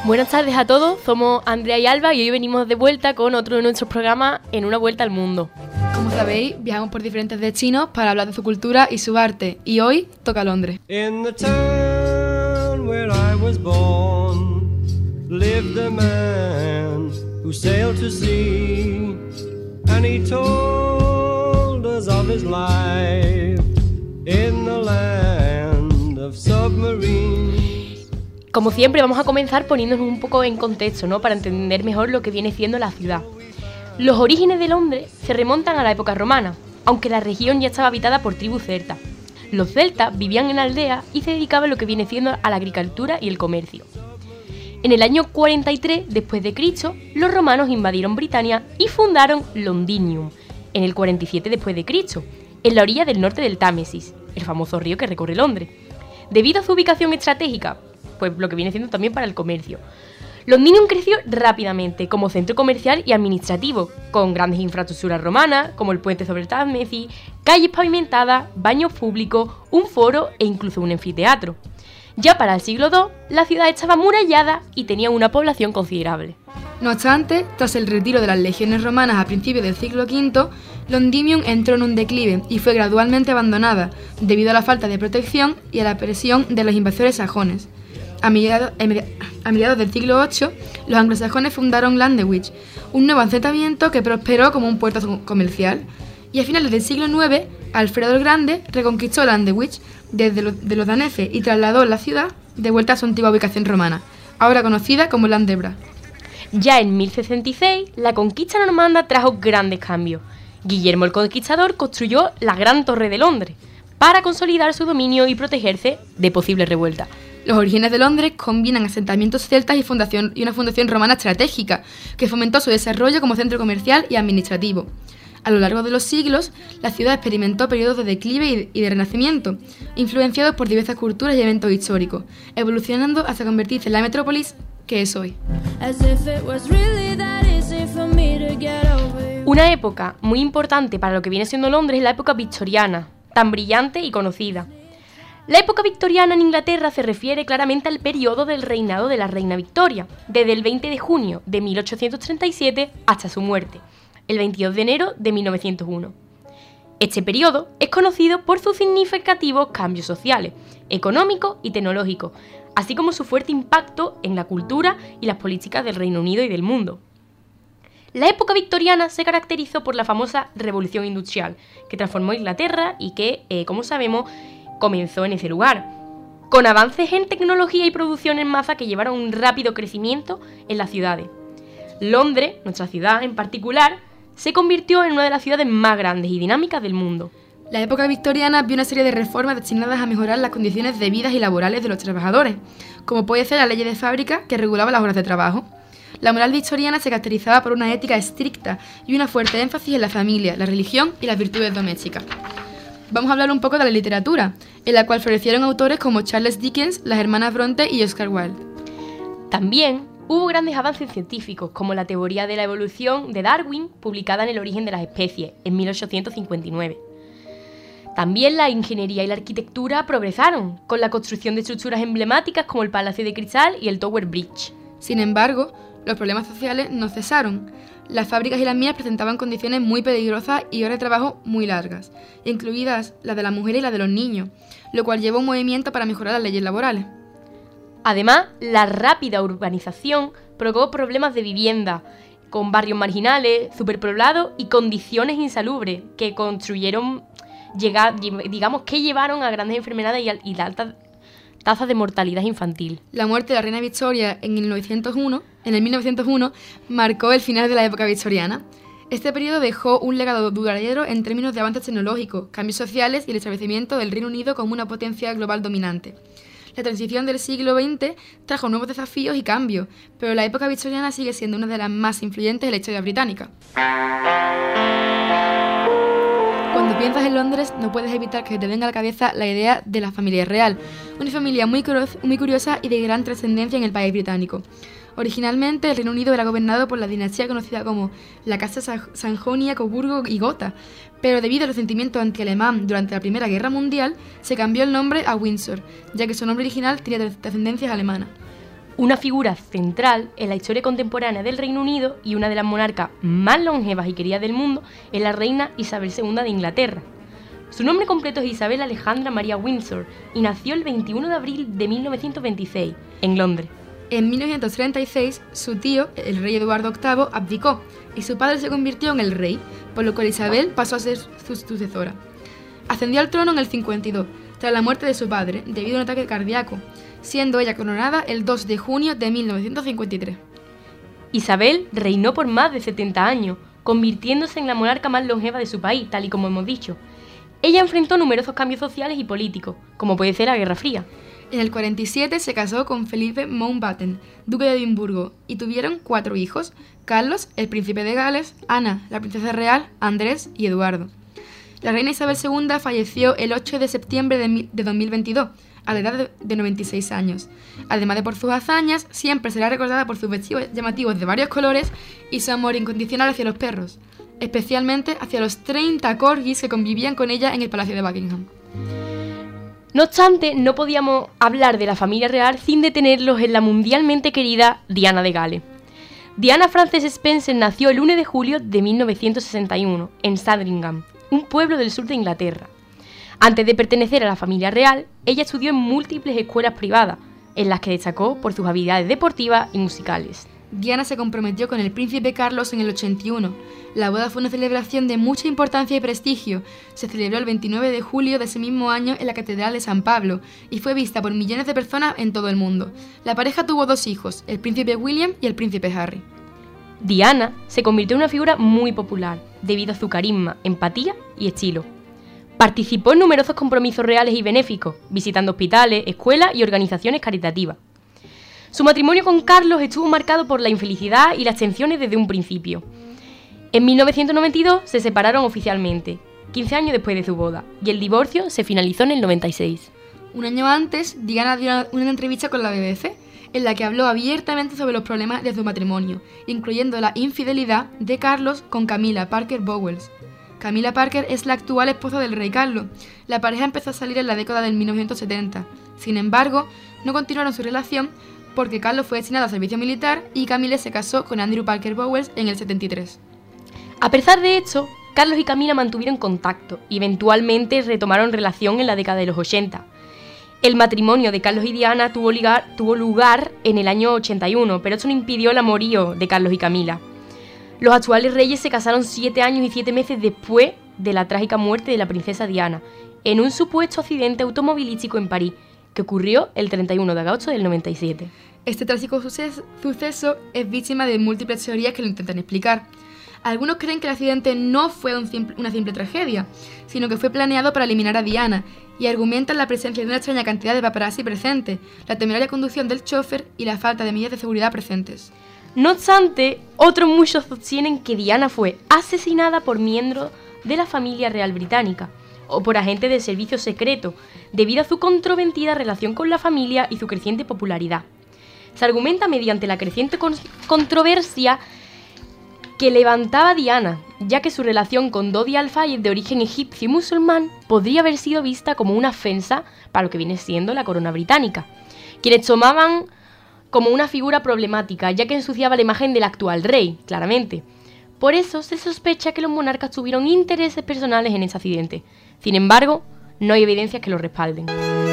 Buenas tardes a todos, somos Andrea y Alba y hoy venimos de vuelta con otro de nuestros programas en una vuelta al mundo. Como sabéis, viajamos por diferentes destinos para hablar de su cultura y su arte, y hoy toca Londres. In the town where I was born lived a man who sailed to sea, and he told us of his life in the land of submarines. Como siempre, vamos a comenzar poniéndonos un poco en contexto, ¿no? Para entender mejor lo que viene siendo la ciudad. Los orígenes de Londres se remontan a la época romana, aunque la región ya estaba habitada por tribus celtas. Los celtas vivían en aldeas y se dedicaban a lo que viene siendo a la agricultura y el comercio. En el año 43 después de Cristo, los romanos invadieron Britania y fundaron Londinium, en el 47 después de Cristo, en la orilla del norte del Támesis, el famoso río que recorre Londres. Debido a su ubicación estratégica, pues lo que viene siendo también para el comercio, Londinium creció rápidamente como centro comercial y administrativo, con grandes infraestructuras romanas, como el puente sobre el Támesis, calles pavimentadas, baños públicos, un foro e incluso un anfiteatro. Ya para el siglo II, la ciudad estaba amurallada y tenía una población considerable. No obstante, tras el retiro de las legiones romanas a principios del siglo V, Londinium entró en un declive y fue gradualmente abandonada, debido a la falta de protección y a la presión de los invasores sajones. A mediados del siglo VIII, los anglosajones fundaron Llandewich, un nuevo asentamiento que prosperó como un puerto comercial, y a finales del siglo IX, Alfredo el Grande reconquistó Llandewich de los daneses y trasladó la ciudad de vuelta a su antigua ubicación romana, ahora conocida como Landsberg. Ya en 1066, la conquista normanda trajo grandes cambios. Guillermo el Conquistador construyó la Gran Torre de Londres para consolidar su dominio y protegerse de posibles revueltas. Los orígenes de Londres combinan asentamientos celtas y una fundación romana estratégica, que fomentó su desarrollo como centro comercial y administrativo. A lo largo de los siglos, la ciudad experimentó periodos de declive y de renacimiento, influenciados por diversas culturas y eventos históricos, evolucionando hasta convertirse en la metrópolis que es hoy. Una época muy importante para lo que viene siendo Londres es la época victoriana, tan brillante y conocida. La época victoriana en Inglaterra se refiere claramente al periodo del reinado de la reina Victoria, desde el 20 de junio de 1837 hasta su muerte, el 22 de enero de 1901. Este periodo es conocido por sus significativos cambios sociales, económicos y tecnológicos, así como su fuerte impacto en la cultura y las políticas del Reino Unido y del mundo. La época victoriana se caracterizó por la famosa Revolución Industrial, que transformó Inglaterra y que, como sabemos, comenzó en ese lugar, con avances en tecnología y producción en masa que llevaron un rápido crecimiento en las ciudades. Londres, nuestra ciudad en particular, se convirtió en una de las ciudades más grandes y dinámicas del mundo. La época victoriana vio una serie de reformas destinadas a mejorar las condiciones de vida y laborales de los trabajadores, como puede ser la ley de fábrica que regulaba las horas de trabajo. La moral victoriana se caracterizaba por una ética estricta y una fuerte énfasis en la familia, la religión y las virtudes domésticas. Vamos a hablar un poco de la literatura, en la cual florecieron autores como Charles Dickens, las hermanas Bronte y Oscar Wilde. También hubo grandes avances científicos, como la teoría de la evolución de Darwin, publicada en El origen de las especies, en 1859. También la ingeniería y la arquitectura progresaron, con la construcción de estructuras emblemáticas como el Palacio de Cristal y el Tower Bridge. Sin embargo, los problemas sociales no cesaron. Las fábricas y las minas presentaban condiciones muy peligrosas y horas de trabajo muy largas, incluidas las de las mujeres y las de los niños, lo cual llevó a un movimiento para mejorar las leyes laborales. Además, la rápida urbanización provocó problemas de vivienda, con barrios marginales, superpoblados y condiciones insalubres que llevaron a grandes enfermedades y altas tasas de mortalidad infantil. La muerte de la reina Victoria en el 1901 marcó el final de la época victoriana. Este periodo dejó un legado duradero en términos de avances tecnológicos, cambios sociales y el establecimiento del Reino Unido como una potencia global dominante. La transición del siglo XX trajo nuevos desafíos y cambios, pero la época victoriana sigue siendo una de las más influyentes de la historia británica. Cuando piensas en Londres, no puedes evitar que te venga a la cabeza la idea de la familia real, una familia muy curiosa y de gran trascendencia en el país británico. Originalmente, el Reino Unido era gobernado por la dinastía conocida como la Casa Sajonia, Coburgo y Gotha, pero debido al resentimiento anti-alemán durante la Primera Guerra Mundial, se cambió el nombre a Windsor, ya que su nombre original tenía trascendencias alemanas. una figura central en la historia contemporánea del Reino Unido y una de las monarcas más longevas y queridas del mundo es la reina Isabel II de Inglaterra. Su nombre completo es Isabel Alejandra María Windsor y nació el 21 de abril de 1926 en Londres. En 1936, su tío, el rey Eduardo VIII, abdicó y su padre se convirtió en el rey, por lo cual Isabel pasó a ser su sucesora. Ascendió al trono en el 52, tras la muerte de su padre, debido a un ataque cardíaco, siendo ella coronada el 2 de junio de 1953. Isabel reinó por más de 70 años, convirtiéndose en la monarca más longeva de su país, tal y como hemos dicho. Ella enfrentó numerosos cambios sociales y políticos, como puede ser la Guerra Fría. En el 47 se casó con Felipe Mountbatten, duque de Edimburgo, y tuvieron 4 hijos: Carlos, el príncipe de Gales, Ana, la princesa real, Andrés y Eduardo. La reina Isabel II falleció el 8 de septiembre de 2022, a la edad de 96 años. Además de por sus hazañas, siempre será recordada por sus vestidos llamativos de varios colores y su amor incondicional hacia los perros, especialmente hacia los 30 corgis que convivían con ella en el Palacio de Buckingham. No obstante, no podíamos hablar de la familia real sin detenerlos en la mundialmente querida Diana de Gales. Diana Frances Spencer nació el 1 de julio de 1961 en Sandringham, un pueblo del sur de Inglaterra. Antes de pertenecer a la familia real, ella estudió en múltiples escuelas privadas, en las que destacó por sus habilidades deportivas y musicales. Diana se comprometió con el príncipe Carlos en el 81. La boda fue una celebración de mucha importancia y prestigio. Se celebró el 29 de julio de ese mismo año en la Catedral de San Pablo y fue vista por millones de personas en todo el mundo. La pareja tuvo 2 hijos, el príncipe William y el príncipe Harry. Diana se convirtió en una figura muy popular, debido a su carisma, empatía y estilo. Participó en numerosos compromisos reales y benéficos, visitando hospitales, escuelas y organizaciones caritativas. Su matrimonio con Carlos estuvo marcado por la infelicidad y las tensiones desde un principio. En 1992 se separaron oficialmente, 15 años después de su boda, y el divorcio se finalizó en el 96. Un año antes, Diana dio una entrevista con la BBC, en la que habló abiertamente sobre los problemas de su matrimonio, incluyendo la infidelidad de Carlos con Camilla Parker Bowles. Camilla Parker es la actual esposa del rey Carlos. La pareja empezó a salir en la década del 1970. Sin embargo, no continuaron su relación porque Carlos fue destinado al servicio militar y Camilla se casó con Andrew Parker Bowles en el 73. A pesar de esto, Carlos y Camilla mantuvieron contacto y eventualmente retomaron relación en la década de los 80. El matrimonio de Carlos y Diana tuvo lugar en el año 81, pero esto no impidió el amorío de Carlos y Camilla. Los actuales reyes se casaron 7 años y 7 meses después de la trágica muerte de la princesa Diana, en un supuesto accidente automovilístico en París, que ocurrió el 31 de agosto del 97. Este trágico suceso es víctima de múltiples teorías que lo intentan explicar. Algunos creen que el accidente no fue una simple tragedia, sino que fue planeado para eliminar a Diana, y argumentan la presencia de una extraña cantidad de paparazzi presentes, la temeraria conducción del chofer y la falta de medidas de seguridad presentes. No obstante, otros muchos sostienen que Diana fue asesinada por miembros de la familia real británica o por agentes del servicio secreto, debido a su controvertida relación con la familia y su creciente popularidad. Se argumenta mediante la creciente controversia que levantaba Diana, ya que su relación con Dodi Al-Fayed, de origen egipcio y musulmán, podría haber sido vista como una ofensa para lo que viene siendo la corona británica, quienes tomaban como una figura problemática, ya que ensuciaba la imagen del actual rey, claramente. Por eso se sospecha que los monarcas tuvieron intereses personales en ese accidente. Sin embargo, no hay evidencias que lo respalden.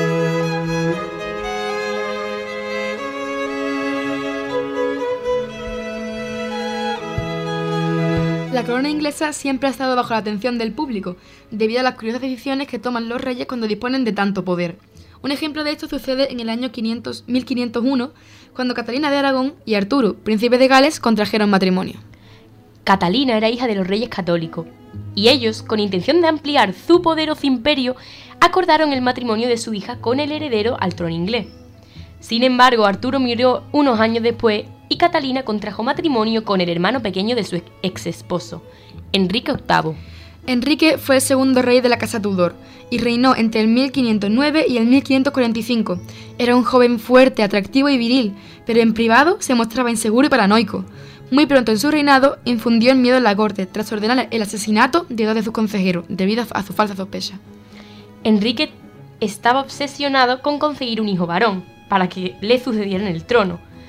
La corona inglesa siempre ha estado bajo la atención del público, debido a las curiosas decisiones que toman los reyes cuando disponen de tanto poder. Un ejemplo de esto sucede en el año 1501, cuando Catalina de Aragón y Arturo, príncipe de Gales, contrajeron matrimonio. Catalina era hija de los reyes católicos, y ellos, con intención de ampliar su poderoso imperio, acordaron el matrimonio de su hija con el heredero al trono inglés. Sin embargo, Arturo murió unos años después y Catalina contrajo matrimonio con el hermano pequeño de su ex esposo, Enrique VIII. Enrique fue el segundo rey de la casa Tudor y reinó entre el 1509 y el 1545. Era un joven fuerte, atractivo y viril, pero en privado se mostraba inseguro y paranoico. Muy pronto en su reinado infundió el miedo en la corte tras ordenar el asesinato de 2 de sus consejeros debido a su falsa sospecha. Enrique estaba obsesionado con conseguir un hijo varón para que le sucediera en el trono,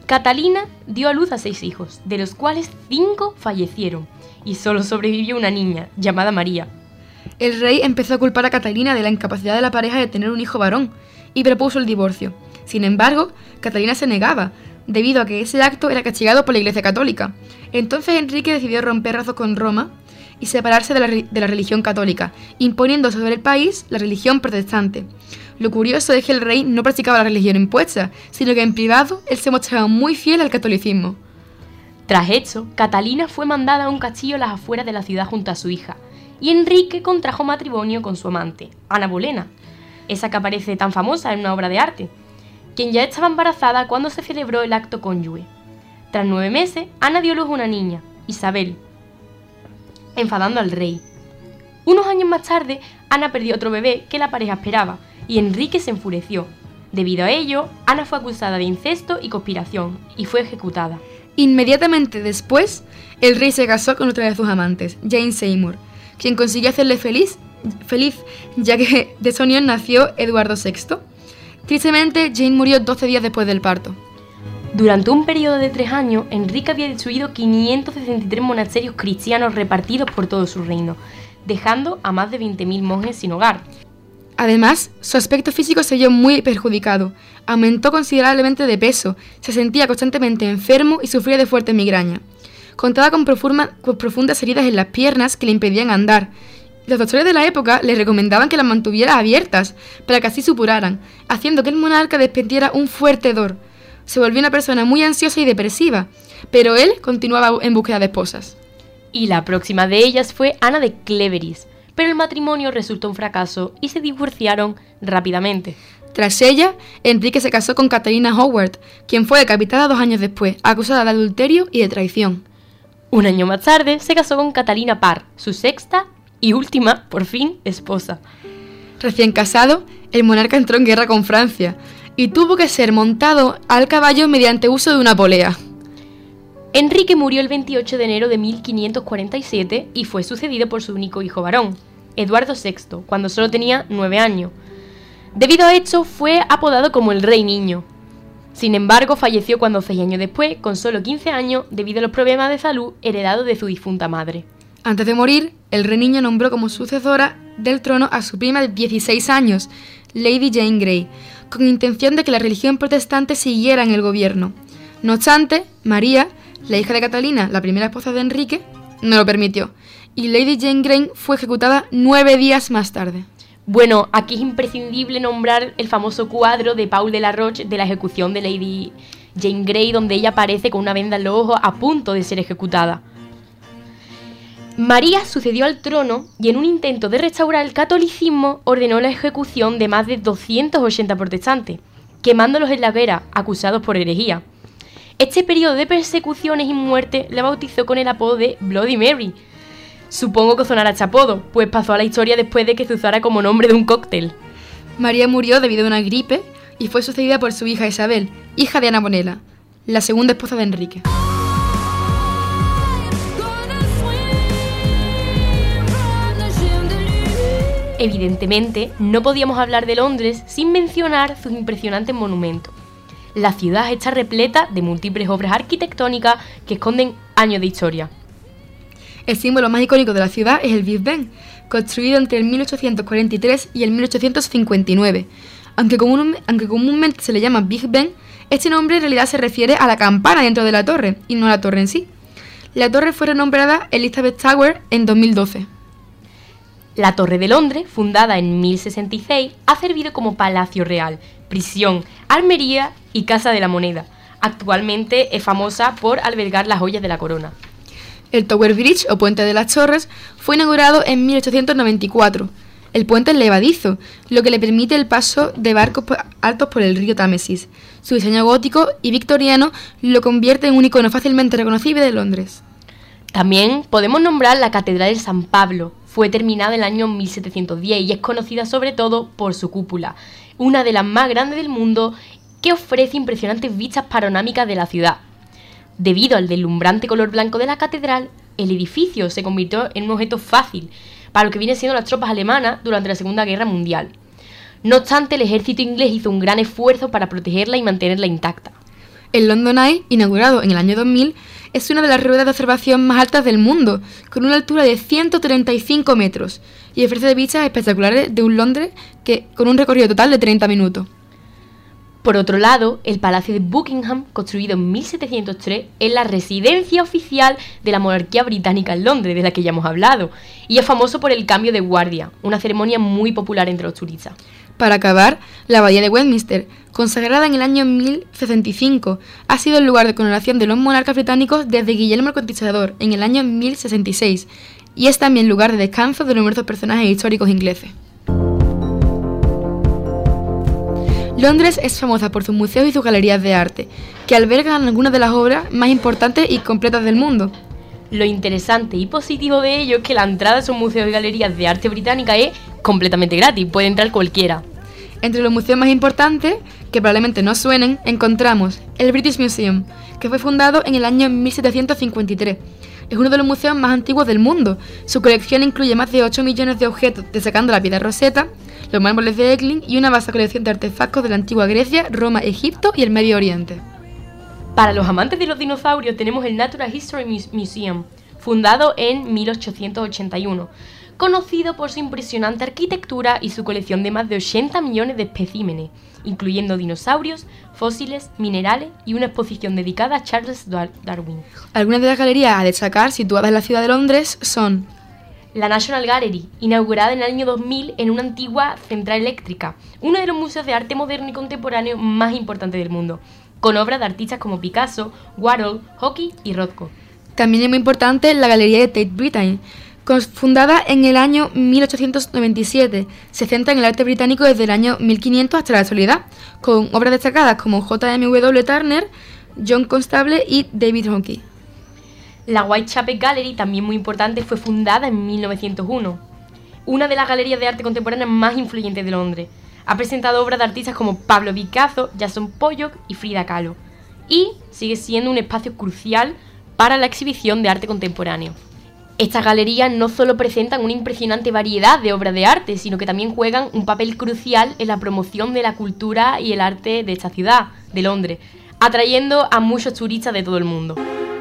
Catalina dio a luz a 6 hijos, de los cuales 5 fallecieron, y solo sobrevivió una niña, llamada María. El rey empezó a culpar a Catalina de la incapacidad de la pareja de tener un hijo varón y propuso el divorcio. Sin embargo, Catalina se negaba, debido a que ese acto era castigado por la Iglesia Católica. Entonces Enrique decidió romper lazos con Roma y separarse de la religión católica, imponiendo sobre el país la religión protestante. Lo curioso es que el rey no practicaba la religión impuesta, sino que en privado él se mostraba muy fiel al catolicismo. Tras esto, Catalina fue mandada a un castillo a las afueras de la ciudad junto a su hija, y Enrique contrajo matrimonio con su amante, Ana Bolena, esa que aparece tan famosa en una obra de arte, quien ya estaba embarazada cuando se celebró el acto cónyuge. Tras 9 meses, Ana dio luz a una niña, Isabel, enfadando al rey. Unos años más tarde, Ana perdió otro bebé que la pareja esperaba, y Enrique se enfureció. Debido a ello, Ana fue acusada de incesto y conspiración, y fue ejecutada. Inmediatamente después, el rey se casó con otra de sus amantes, Jane Seymour, quien consiguió hacerle feliz, ya que de su unión nació Eduardo VI. Tristemente, Jane murió 12 días después del parto. Durante un periodo de 3 años, Enrique había destruido 563 monasterios cristianos repartidos por todo su reino, dejando a más de 20.000 monjes sin hogar. Además, su aspecto físico se vio muy perjudicado, aumentó considerablemente de peso, se sentía constantemente enfermo y sufría de fuerte migraña. Contaba con profundas heridas en las piernas que le impedían andar. Los doctores de la época le recomendaban que las mantuviera abiertas para que así supuraran, haciendo que el monarca desprendiera un fuerte hedor. Se volvió una persona muy ansiosa y depresiva, pero él continuaba en búsqueda de esposas. Y la próxima de ellas fue Ana de Cleveris, pero el matrimonio resultó un fracaso y se divorciaron rápidamente. Tras ella, Enrique se casó con Catalina Howard, quien fue decapitada 2 años después, acusada de adulterio y de traición. Un año más tarde se casó con Catalina Parr, su 6ª y última, por fin, esposa. Recién casado, el monarca entró en guerra con Francia y tuvo que ser montado al caballo mediante uso de una polea. Enrique murió el 28 de enero de 1547 y fue sucedido por su único hijo varón, Eduardo VI, cuando solo tenía 9 años. Debido a esto, fue apodado como el Rey Niño. Sin embargo, falleció cuando 6 años después, con solo 15 años, debido a los problemas de salud heredados de su difunta madre. Antes de morir, el Rey Niño nombró como sucesora del trono a su prima de 16 años, Lady Jane Grey, con intención de que la religión protestante siguiera en el gobierno. No obstante, María, la hija de Catalina, la primera esposa de Enrique, no lo permitió, y Lady Jane Grey fue ejecutada 9 días más tarde. Bueno, aquí es imprescindible nombrar el famoso cuadro de Paul de la Roche de la ejecución de Lady Jane Grey, donde ella aparece con una venda en los ojos a punto de ser ejecutada. María sucedió al trono y en un intento de restaurar el catolicismo ordenó la ejecución de más de 280 protestantes, quemándolos en la hoguera, acusados por herejía. Este periodo de persecuciones y muerte la bautizó con el apodo de Bloody Mary. Supongo que sonará este apodo, pues pasó a la historia después de que se usara como nombre de un cóctel. María murió debido a una gripe y fue sucedida por su hija Isabel, hija de Ana Bonela, la segunda esposa de Enrique. Evidentemente, no podíamos hablar de Londres sin mencionar sus impresionantes monumentos. La ciudad está repleta de múltiples obras arquitectónicas que esconden años de historia. El símbolo más icónico de la ciudad es el Big Ben, construido entre el 1843 y el 1859. Aunque comúnmente se le llama Big Ben, este nombre en realidad se refiere a la campana dentro de la torre, y no a la torre en sí. La torre fue renombrada Elizabeth Tower en 2012. La Torre de Londres, fundada en 1066, ha servido como palacio real, prisión, armería y casa de la moneda. Actualmente es famosa por albergar las joyas de la corona. El Tower Bridge, o Puente de las Torres, fue inaugurado en 1894. El puente es levadizo, lo que le permite el paso de barcos altos por el río Támesis. Su diseño gótico y victoriano lo convierte en un icono fácilmente reconocible de Londres. También podemos nombrar la Catedral de San Pablo. Fue terminada en el año 1710 y es conocida sobre todo por su cúpula, una de las más grandes del mundo que ofrece impresionantes vistas panorámicas de la ciudad. Debido al deslumbrante color blanco de la catedral, el edificio se convirtió en un objeto fácil para lo que vienen siendo las tropas alemanas durante la Segunda Guerra Mundial. No obstante, el ejército inglés hizo un gran esfuerzo para protegerla y mantenerla intacta. El London Eye, inaugurado en el año 2000, es una de las ruedas de observación más altas del mundo, con una altura de 135 metros, y ofrece vistas espectaculares de un Londres con un recorrido total de 30 minutos. Por otro lado, el Palacio de Buckingham, construido en 1703, es la residencia oficial de la monarquía británica en Londres, de la que ya hemos hablado, y es famoso por el cambio de guardia, una ceremonia muy popular entre los turistas. Para acabar, la Abadía de Westminster, consagrada en el año 1065, ha sido el lugar de coronación de los monarcas británicos desde Guillermo el Conquistador en el año 1066, y es también lugar de descanso de numerosos personajes históricos ingleses. Londres es famosa por sus museos y sus galerías de arte, que albergan algunas de las obras más importantes y completas del mundo. Lo interesante y positivo de ello es que la entrada a esos museos y galerías de arte británica es completamente gratis, puede entrar cualquiera. Entre los museos más importantes, que probablemente no suenen, encontramos el British Museum, que fue fundado en el año 1753. Es uno de los museos más antiguos del mundo. Su colección incluye más de 8 millones de objetos, destacando la piedra Rosetta, los mármoles de Eglin y una vasta colección de artefactos de la antigua Grecia, Roma, Egipto y el Medio Oriente. Para los amantes de los dinosaurios tenemos el Natural History Museum, fundado en 1881, conocido por su impresionante arquitectura y su colección de más de 80 millones de especímenes, incluyendo dinosaurios, fósiles, minerales y una exposición dedicada a Charles Darwin. Algunas de las galerías a destacar situadas en la ciudad de Londres son la National Gallery, inaugurada en el año 2000 en una antigua central eléctrica, uno de los museos de arte moderno y contemporáneo más importantes del mundo, con obras de artistas como Picasso, Warhol, Hockey y Rothko. También es muy importante la Galería de Tate Britain, fundada en el año 1897. Se centra en el arte británico desde el año 1500 hasta la actualidad, con obras destacadas como J.M.W. Turner, John Constable y David Hockney. La Whitechapel Gallery, también muy importante, fue fundada en 1901, una de las galerías de arte contemporánea más influyentes de Londres. Ha presentado obras de artistas como Pablo Picasso, Jackson Pollock y Frida Kahlo, y sigue siendo un espacio crucial para la exhibición de arte contemporáneo. Estas galerías no solo presentan una impresionante variedad de obras de arte, sino que también juegan un papel crucial en la promoción de la cultura y el arte de esta ciudad, de Londres, atrayendo a muchos turistas de todo el mundo.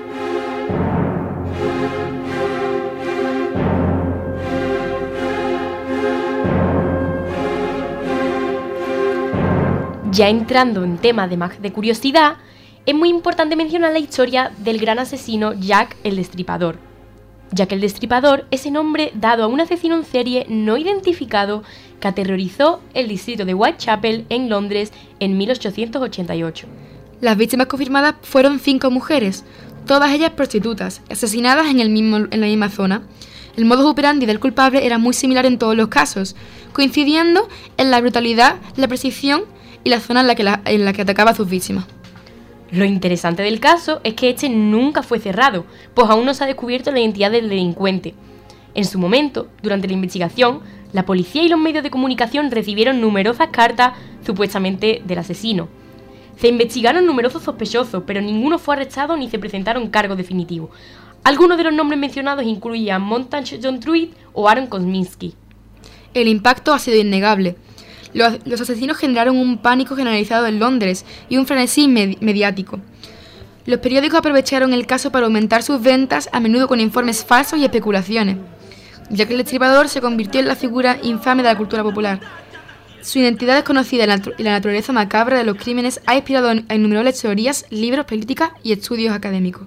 Ya entrando en temas de más de curiosidad, es muy importante mencionar la historia del gran asesino Jack el Destripador. Jack el Destripador es el nombre dado a un asesino en serie no identificado que aterrorizó el distrito de Whitechapel en Londres en 1888. Las víctimas confirmadas fueron 5 mujeres, todas ellas prostitutas, asesinadas en la misma zona. El modus operandi del culpable era muy similar en todos los casos, coincidiendo en la brutalidad, la precisión y la zona en la que atacaba a sus víctimas. Lo interesante del caso es que este nunca fue cerrado, pues aún no se ha descubierto la identidad del delincuente. En su momento, durante la investigación, la policía y los medios de comunicación recibieron numerosas cartas supuestamente del asesino. Se investigaron numerosos sospechosos, pero ninguno fue arrestado ni se presentaron cargos definitivos. Algunos de los nombres mencionados incluían Montague John Truitt o Aaron Kosminski. El impacto ha sido innegable. Los asesinos generaron un pánico generalizado en Londres y un frenesí mediático. Los periódicos aprovecharon el caso para aumentar sus ventas, a menudo con informes falsos y especulaciones. Jack el Destripador se convirtió en la figura infame de la cultura popular. Su identidad desconocida y la naturaleza macabra de los crímenes ha inspirado a innumerables teorías, libros, políticas y estudios académicos.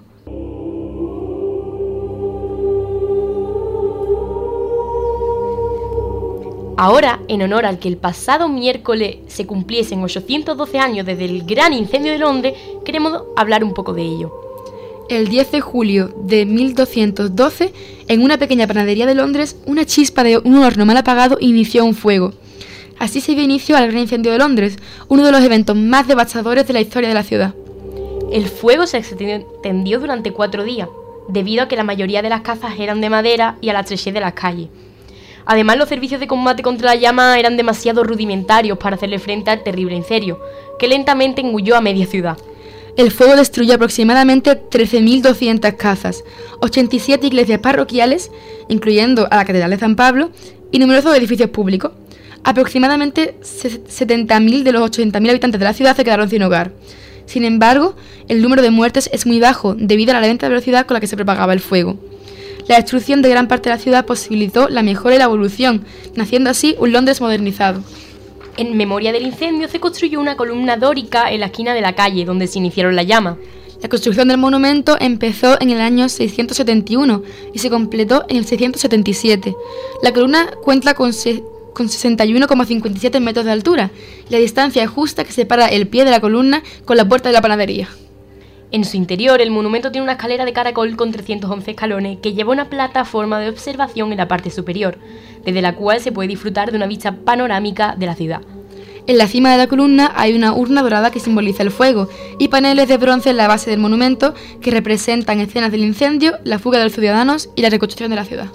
Ahora, en honor al que el pasado miércoles se cumpliesen 812 años desde el gran incendio de Londres, queremos hablar un poco de ello. El 10 de julio de 1212, en una pequeña panadería de Londres, una chispa de un horno mal apagado inició un fuego. Así se dio inicio al gran incendio de Londres, uno de los eventos más devastadores de la historia de la ciudad. El fuego se extendió durante 4 días, debido a que la mayoría de las casas eran de madera y a la estrechez de las calles. Además, los servicios de combate contra la llama eran demasiado rudimentarios para hacerle frente al terrible incendio, que lentamente engulló a media ciudad. El fuego destruyó aproximadamente 13.200 casas, 87 iglesias parroquiales, incluyendo a la Catedral de San Pablo, y numerosos edificios públicos. Aproximadamente 70.000 de los 80.000 habitantes de la ciudad se quedaron sin hogar. Sin embargo, el número de muertes es muy bajo debido a la lenta velocidad con la que se propagaba el fuego. La destrucción de gran parte de la ciudad posibilitó la mejora y la evolución, naciendo así un Londres modernizado. En memoria del incendio se construyó una columna dórica en la esquina de la calle donde se iniciaron las llamas. La construcción del monumento empezó en el año 671 y se completó en el 677. La columna cuenta con 61,57 metros de altura y la distancia justa que separa el pie de la columna con la puerta de la panadería. En su interior, el monumento tiene una escalera de caracol con 311 escalones que lleva una plataforma de observación en la parte superior, desde la cual se puede disfrutar de una vista panorámica de la ciudad. En la cima de la columna hay una urna dorada que simboliza el fuego y paneles de bronce en la base del monumento que representan escenas del incendio, la fuga de los ciudadanos y la reconstrucción de la ciudad.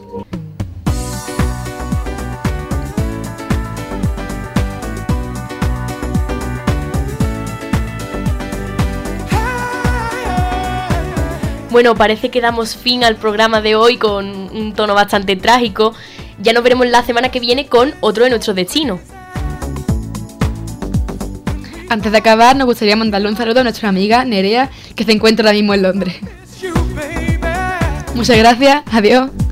Bueno, parece que damos fin al programa de hoy con un tono bastante trágico. Ya nos veremos la semana que viene con otro de nuestros destinos. Antes de acabar, nos gustaría mandarle un saludo a nuestra amiga Nerea, que se encuentra ahora mismo en Londres. Muchas gracias, adiós.